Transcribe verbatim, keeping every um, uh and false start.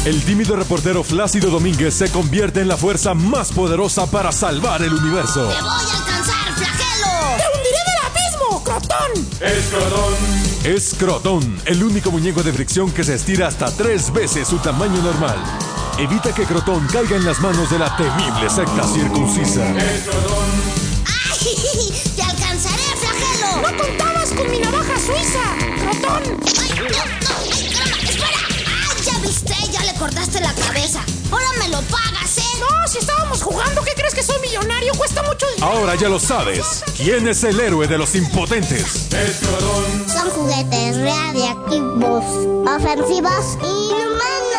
El tímido reportero Flácido Domínguez se convierte en la fuerza más poderosa para salvar el universo. ¡Te voy a alcanzar, flagelo! ¡Te hundiré del abismo, Crotón! ¡Escrotón! Escrotón, el único muñeco de fricción que se estira hasta tres veces su tamaño normal. Evita que Crotón caiga en las manos de la temible secta circuncisa. ¡Escrotón! ¡Ay! ¡Te alcanzaré, flagelo! ¡No contabas con mi navaja suiza, Crotón! ¡Ay, no, no! ¡Ay, caramba! ¡Espera! ¡Ay, ya viste! Ya le cortaste la cabeza. Ahora me lo pagas, ¿eh? No, si estábamos jugando, ¿qué crees que soy millonario? Cuesta mucho dinero. Ahora ya lo sabes. ¿Quién es el héroe de los impotentes? Son juguetes radiactivos, ofensivos y inhumanos.